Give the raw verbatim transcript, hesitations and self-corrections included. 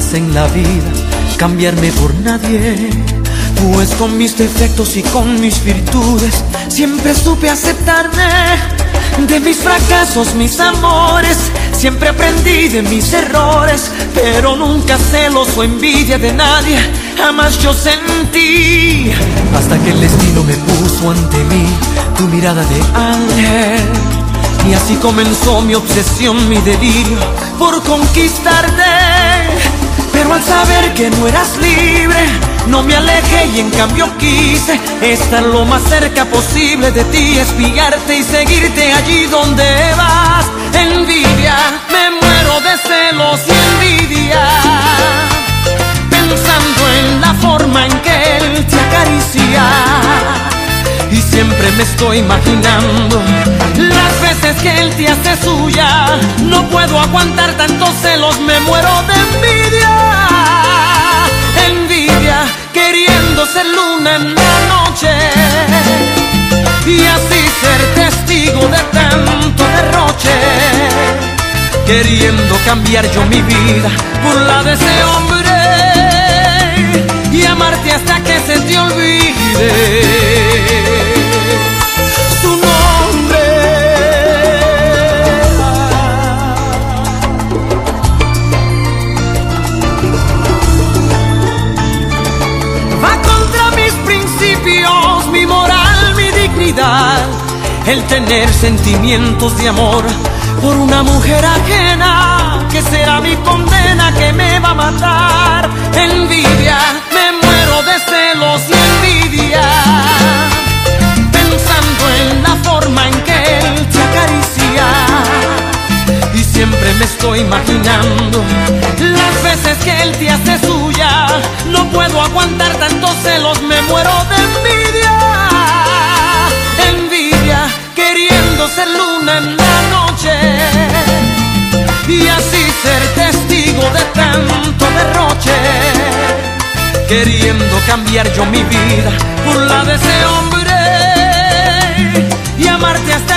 jamás en la vida cambiarme por nadie, pues con mis defectos y con mis virtudes siempre supe aceptarme. De mis fracasos, mis amores, siempre aprendí de mis errores, pero nunca celos o envidia de nadie, jamás yo sentí. Hasta que el destino me puso ante mí tu mirada de ángel, y así comenzó mi obsesión, mi delirio por conquistarte. Pero al saber que no eras libre, no me alejé y en cambio quise estar lo más cerca posible de ti, espiarte y seguirte allí donde vas. Envidia, me muero de celos y envidia, pensando en la forma en que él te acaricia. Y siempre me estoy imaginando las veces que él te hace suya. No puedo aguantar tantos celos, me muero de envidia. Envidia, queriendo ser luna en la noche y así ser testigo de tanto derroche, queriendo cambiar yo mi vida por la de ese hombre y amarte hasta que se te olvide su nombre. Va contra mis principios, mi moral, mi dignidad, el tener sentimientos de amor por una mujer ajena, que será mi condena, que me va a matar. Envidia, me muero de celos y envidia, pensando en la forma en que él te acaricia. Y siempre me estoy imaginando las veces que él te hace suya. No puedo aguantar tantos celos, me muero de envidia. Envidia, queriendo ser luna en la noche y así ser testigo de tanto derroche, queriendo cambiar yo mi vida por la de ese hombre y amarte hasta